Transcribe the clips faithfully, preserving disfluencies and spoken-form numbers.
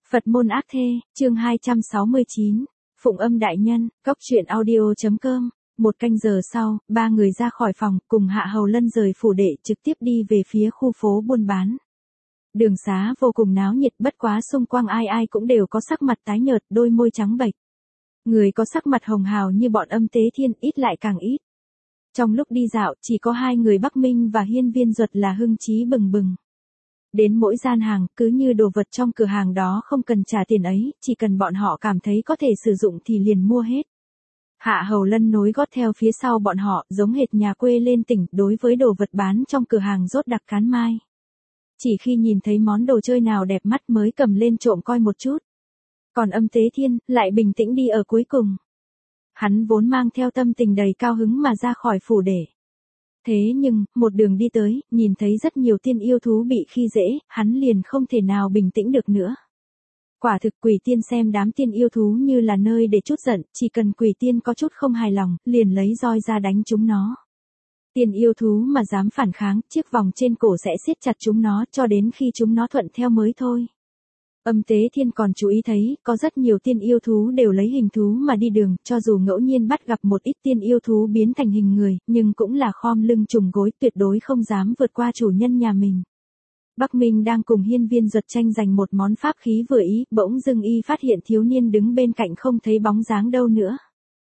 Phật môn ác thê, chương hai trăm sáu mươi chín, Phụng Âm đại nhân, cốc truyện audio.com. Một canh giờ sau, ba người ra khỏi phòng, cùng Hạ Hầu Lân rời phủ đệ trực tiếp đi về phía khu phố buôn bán. Đường xá vô cùng náo nhiệt, bất quá xung quanh ai ai cũng đều có sắc mặt tái nhợt, đôi môi trắng bệch. Người có sắc mặt hồng hào như bọn Âm Tế Thiên, ít lại càng ít. Trong lúc đi dạo, chỉ có hai người Bắc Minh và Hiên Viên Duật là hưng chí bừng bừng. Đến mỗi gian hàng, cứ như đồ vật trong cửa hàng đó không cần trả tiền ấy, chỉ cần bọn họ cảm thấy có thể sử dụng thì liền mua hết. Hạ Hầu Lân nối gót theo phía sau bọn họ, giống hệt nhà quê lên tỉnh, đối với đồ vật bán trong cửa hàng rốt đặc cán mai. Chỉ khi nhìn thấy món đồ chơi nào đẹp mắt mới cầm lên trộm coi một chút. Còn Âm Tế Thiên, lại bình tĩnh đi ở cuối cùng. Hắn vốn mang theo tâm tình đầy cao hứng mà ra khỏi phủ để. Thế nhưng, một đường đi tới, nhìn thấy rất nhiều tiên yêu thú bị khi dễ, hắn liền không thể nào bình tĩnh được nữa. Quả thực Quỷ Tiên xem đám tiên yêu thú như là nơi để chút giận, chỉ cần Quỷ Tiên có chút không hài lòng, liền lấy roi ra đánh chúng nó. Tiên yêu thú mà dám phản kháng, chiếc vòng trên cổ sẽ siết chặt chúng nó cho đến khi chúng nó thuận theo mới thôi. Âm Tế Thiên còn chú ý thấy, có rất nhiều tiên yêu thú đều lấy hình thú mà đi đường, cho dù ngẫu nhiên bắt gặp một ít tiên yêu thú biến thành hình người, nhưng cũng là khom lưng trùng gối, tuyệt đối không dám vượt qua chủ nhân nhà mình. Bắc Minh đang cùng Hiên Viên Duật tranh giành một món pháp khí vừa ý, bỗng dưng y phát hiện thiếu niên đứng bên cạnh không thấy bóng dáng đâu nữa.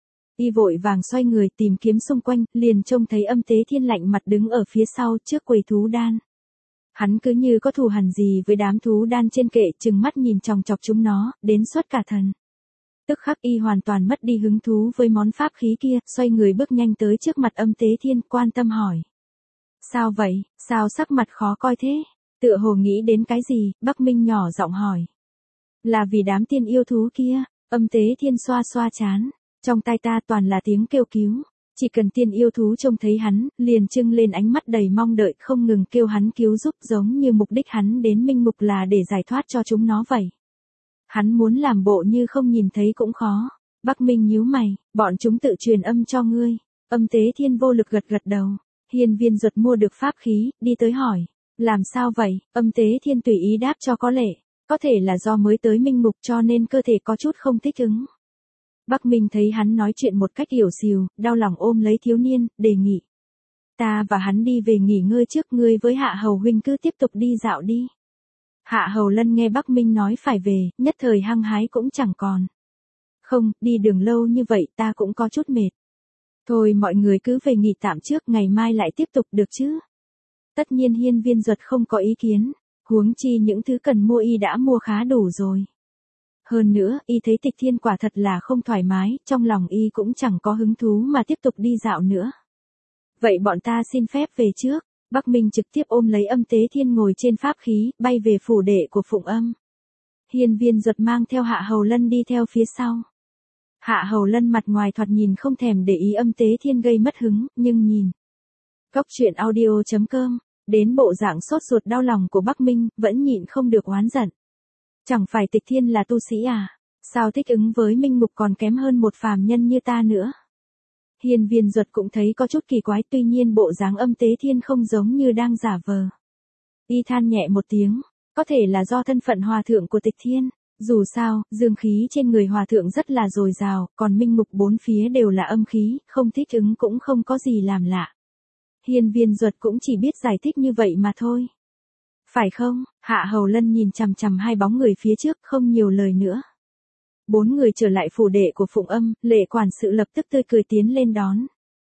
Y vội vàng xoay người tìm kiếm xung quanh, liền trông thấy Âm Tế Thiên lạnh mặt đứng ở phía sau trước quầy thú đan. Hắn cứ như có thù hằn gì với đám thú đan trên kệ, trừng mắt nhìn chòng chọc chúng nó, đến xuất cả thần. Tức khắc y hoàn toàn mất đi hứng thú với món pháp khí kia, xoay người bước nhanh tới trước mặt Âm Tế Thiên, quan tâm hỏi. Sao vậy, sao sắc mặt khó coi thế? Tựa hồ nghĩ đến cái gì, Bắc Minh nhỏ giọng hỏi. Là vì đám tiên yêu thú kia, Âm Tế Thiên xoa xoa trán, trong tai ta toàn là tiếng kêu cứu. Chỉ cần tiên yêu thú trông thấy hắn, liền trưng lên ánh mắt đầy mong đợi, không ngừng kêu hắn cứu giúp, giống như mục đích hắn đến Minh Mục là để giải thoát cho chúng nó vậy. Hắn muốn làm bộ như không nhìn thấy cũng khó. Bắc Minh nhíu mày, bọn chúng tự truyền âm cho ngươi. Âm Tế Thiên vô lực gật gật đầu. Hiên Viên Duật mua được pháp khí, đi tới hỏi. Làm sao vậy? Âm Tế Thiên tùy ý đáp cho có lệ. Có thể là do mới tới Minh Mục cho nên cơ thể có chút không thích ứng. Bắc Minh thấy hắn nói chuyện một cách hiểu xìu, đau lòng ôm lấy thiếu niên, đề nghị. Ta và hắn đi về nghỉ ngơi trước, ngươi với Hạ Hầu huynh cứ tiếp tục đi dạo đi. Hạ Hầu Lân nghe Bắc Minh nói phải về, nhất thời hăng hái cũng chẳng còn. Không, đi đường lâu như vậy ta cũng có chút mệt. Thôi mọi người cứ về nghỉ tạm trước, ngày mai lại tiếp tục được chứ. Tất nhiên Hiên Viên Duật không có ý kiến, huống chi những thứ cần mua y đã mua khá đủ rồi. Hơn nữa, y thấy Tịch Thiên quả thật là không thoải mái, trong lòng y cũng chẳng có hứng thú mà tiếp tục đi dạo nữa. Vậy bọn ta xin phép về trước. Bắc Minh trực tiếp ôm lấy Âm Tế Thiên ngồi trên pháp khí, bay về phủ đệ của Phụng Âm. Hiên Viên Duật mang theo Hạ Hầu Lân đi theo phía sau. Hạ Hầu Lân mặt ngoài thoạt nhìn không thèm để ý Âm Tế Thiên gây mất hứng, nhưng nhìn cốc truyện audio.com, đến bộ dạng sốt ruột đau lòng của Bắc Minh, vẫn nhịn không được oán giận. Chẳng phải Tịch Thiên là tu sĩ à? Sao thích ứng với Minh Mục còn kém hơn một phàm nhân như ta nữa? Hiên Viên Duật cũng thấy có chút kỳ quái, tuy nhiên bộ dáng Âm Tế Thiên không giống như đang giả vờ. Y than nhẹ một tiếng, có thể là do thân phận hòa thượng của Tịch Thiên. Dù sao, dương khí trên người hòa thượng rất là dồi dào, còn Minh Mục bốn phía đều là âm khí, không thích ứng cũng không có gì làm lạ. Hiên Viên Duật cũng chỉ biết giải thích như vậy mà thôi. Phải không? Hạ Hầu Lân nhìn chằm chằm hai bóng người phía trước, không nhiều lời nữa. Bốn người trở lại phủ đệ của Phụng Âm, Lệ quản sự lập tức tươi cười tiến lên đón.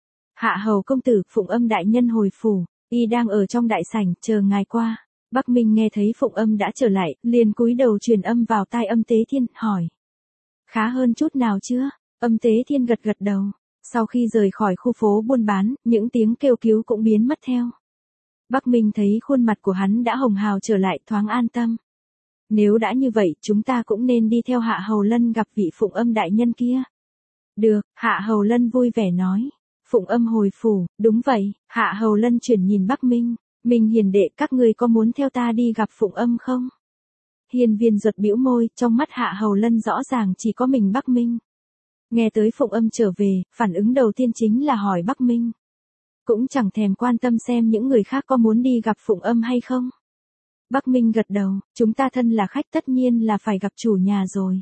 Hạ Hầu công tử, Phụng Âm đại nhân hồi phủ, y đang ở trong đại sảnh, chờ ngài qua. Bắc Minh nghe thấy Phụng Âm đã trở lại, liền cúi đầu truyền âm vào tai Âm Tế Thiên, hỏi. Khá hơn chút nào chưa? Âm Tế Thiên gật gật đầu. Sau khi rời khỏi khu phố buôn bán, những tiếng kêu cứu cũng biến mất theo. Bắc Minh thấy khuôn mặt của hắn đã hồng hào trở lại, thoáng an tâm. Nếu đã như vậy, chúng ta cũng nên đi theo Hạ Hầu Lân gặp vị Phụng Âm đại nhân kia. Được, Hạ Hầu Lân vui vẻ nói. Phụng Âm hồi phủ, đúng vậy. Hạ Hầu Lân chuyển nhìn Bắc Minh. Minh hiền đệ, các ngươi có muốn theo ta đi gặp Phụng Âm không? Hiên Viên Duật bĩu môi, trong mắt Hạ Hầu Lân rõ ràng chỉ có mình Bắc Minh. Nghe tới Phụng Âm trở về, phản ứng đầu tiên chính là hỏi Bắc Minh. Cũng chẳng thèm quan tâm xem những người khác có muốn đi gặp Phụng Âm hay không. Bắc Minh gật đầu, chúng ta thân là khách tất nhiên là phải gặp chủ nhà rồi.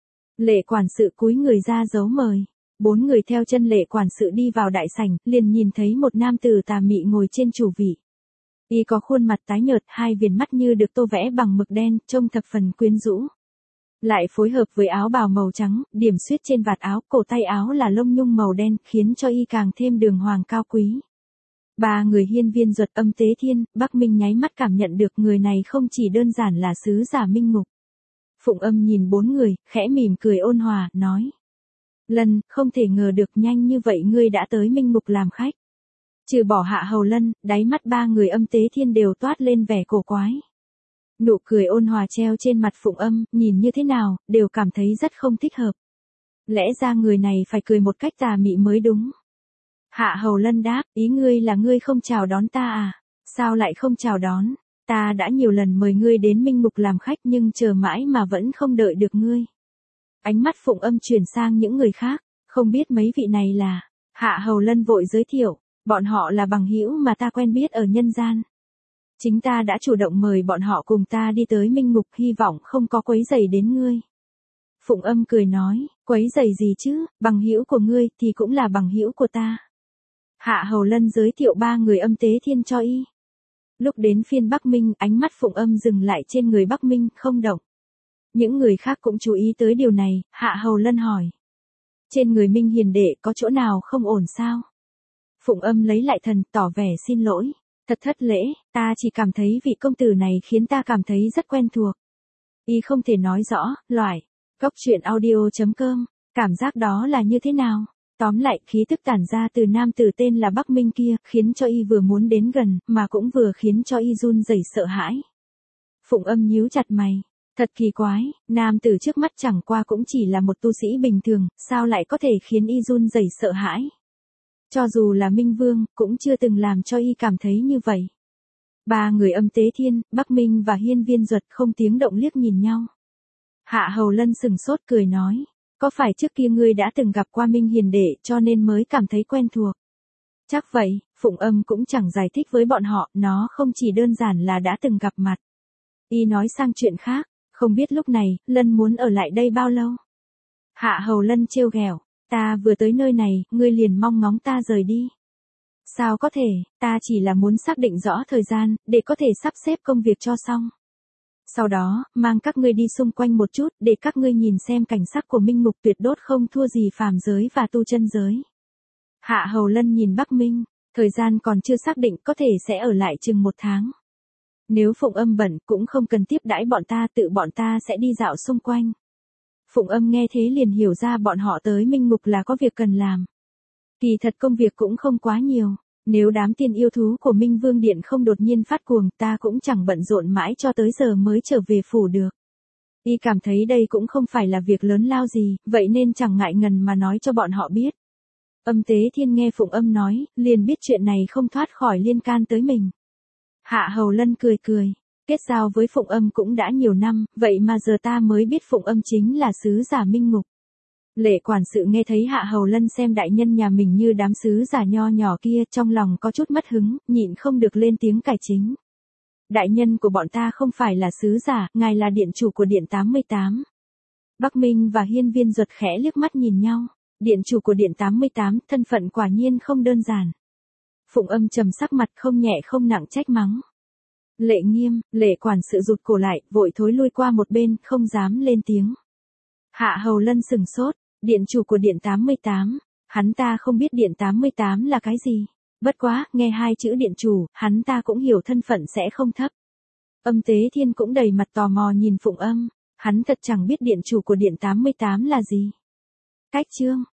Lệ quản sự cúi người ra dấu mời. Bốn người theo chân lệ quản sự đi vào đại sảnh, liền nhìn thấy một nam tử tà mị ngồi trên chủ vị. Y có khuôn mặt tái nhợt, hai viền mắt như được tô vẽ bằng mực đen, trông thập phần quyến rũ. Lại phối hợp với áo bào màu trắng, điểm xuyết trên vạt áo, cổ tay áo là lông nhung màu đen, khiến cho y càng thêm đường hoàng cao quý. Ba người Hiên Viên Duật, Âm Tế Thiên, Bắc Minh nháy mắt cảm nhận được người này không chỉ đơn giản là sứ giả minh ngục. Phụng Âm nhìn bốn người, khẽ mỉm cười ôn hòa, nói. Lân, không thể ngờ được nhanh như vậy ngươi đã tới minh ngục làm khách. Trừ bỏ Hạ Hầu Lân, đáy mắt ba người Âm Tế Thiên đều toát lên vẻ cổ quái. Nụ cười ôn hòa treo trên mặt Phụng Âm, nhìn như thế nào, đều cảm thấy rất không thích hợp. Lẽ ra người này phải cười một cách tà mị mới đúng. Hạ Hầu Lân đáp, ý ngươi là ngươi không chào đón ta à? Sao lại không chào đón? Ta đã nhiều lần mời ngươi đến minh ngục làm khách nhưng chờ mãi mà vẫn không đợi được ngươi. Ánh mắt Phụng Âm chuyển sang những người khác, không biết mấy vị này là. Hạ Hầu Lân vội giới thiệu, bọn họ là bằng hữu mà ta quen biết ở nhân gian. Chính ta đã chủ động mời bọn họ cùng ta đi tới minh ngục, hy vọng không có quấy rầy đến ngươi. Phụng Âm cười nói, quấy rầy gì chứ, bằng hữu của ngươi thì cũng là bằng hữu của ta. Hạ Hầu Lân giới thiệu ba người Âm Tế Thiên cho y. Lúc đến phiên Bắc Minh, ánh mắt Phụng Âm dừng lại trên người Bắc Minh, không động. Những người khác cũng chú ý tới điều này, Hạ Hầu Lân hỏi. Trên người Minh Hiền đệ có chỗ nào không ổn sao? Phụng Âm lấy lại thần, tỏ vẻ xin lỗi. Thật thất lễ, ta chỉ cảm thấy vị công tử này khiến ta cảm thấy rất quen thuộc. Y không thể nói rõ, loại. Cốc truyện audio chấm com, cảm giác đó là như thế nào? Tóm lại, khí tức tản ra từ nam tử tên là Bắc Minh kia, khiến cho y vừa muốn đến gần, mà cũng vừa khiến cho y run rẩy sợ hãi. Phụng Âm nhíu chặt mày. Thật kỳ quái, nam tử trước mắt chẳng qua cũng chỉ là một tu sĩ bình thường, sao lại có thể khiến y run rẩy sợ hãi? Cho dù là Minh Vương, cũng chưa từng làm cho y cảm thấy như vậy. Ba người Âm Tế Thiên, Bắc Minh và Hiên Viên Duật không tiếng động liếc nhìn nhau. Hạ Hầu Lân sừng sốt cười nói, có phải trước kia ngươi đã từng gặp qua Minh Hiền đệ cho nên mới cảm thấy quen thuộc? Chắc vậy, Phụng Âm cũng chẳng giải thích với bọn họ, nó không chỉ đơn giản là đã từng gặp mặt. Y nói sang chuyện khác, không biết lúc này, Lân muốn ở lại đây bao lâu? Hạ Hầu Lân trêu ghẹo, ta vừa tới nơi này, ngươi liền mong ngóng ta rời đi. Sao có thể, ta chỉ là muốn xác định rõ thời gian, để có thể sắp xếp công việc cho xong. Sau đó, mang các ngươi đi xung quanh một chút, để các ngươi nhìn xem cảnh sắc của minh ngục tuyệt đốt không thua gì phàm giới và tu chân giới. Hạ Hầu Lân nhìn Bắc Minh, thời gian còn chưa xác định, có thể sẽ ở lại chừng một tháng. Nếu Phụng Âm bận, cũng không cần tiếp đãi bọn ta, tự bọn ta sẽ đi dạo xung quanh. Phụng Âm nghe thế liền hiểu ra bọn họ tới minh ngục là có việc cần làm. Kỳ thật công việc cũng không quá nhiều. Nếu đám tiên yêu thú của Minh Vương Điện không đột nhiên phát cuồng, ta cũng chẳng bận rộn mãi cho tới giờ mới trở về phủ được. Y cảm thấy đây cũng không phải là việc lớn lao gì, vậy nên chẳng ngại ngần mà nói cho bọn họ biết. Âm Tế Thiên nghe Phụng Âm nói, liền biết chuyện này không thoát khỏi liên can tới mình. Hạ Hầu Lân cười cười, kết giao với Phụng Âm cũng đã nhiều năm, vậy mà giờ ta mới biết Phụng Âm chính là sứ giả minh ngục. Lệ quản sự nghe thấy Hạ Hầu Lân xem đại nhân nhà mình như đám sứ giả nho nhỏ kia, trong lòng có chút mất hứng, nhịn không được lên tiếng cải chính. Đại nhân của bọn ta không phải là sứ giả, ngài là điện chủ của điện tám mươi tám. Bắc Minh và Hiên Viên Duật khẽ liếc mắt nhìn nhau, điện chủ của điện tám mươi tám, thân phận quả nhiên không đơn giản. Phụng Âm trầm sắc mặt không nhẹ không nặng trách mắng. Lệ Nghiêm, lệ quản sự rụt cổ lại, vội thối lui qua một bên, không dám lên tiếng. Hạ Hầu Lân sừng sốt. Điện chủ của điện tám mươi tám, hắn ta không biết điện tám mươi tám là cái gì. Bất quá, nghe hai chữ điện chủ, hắn ta cũng hiểu thân phận sẽ không thấp. Âm Tế Thiên cũng đầy mặt tò mò nhìn Phụng Âm, hắn thật chẳng biết điện chủ của điện tám mươi tám là gì. Cách chương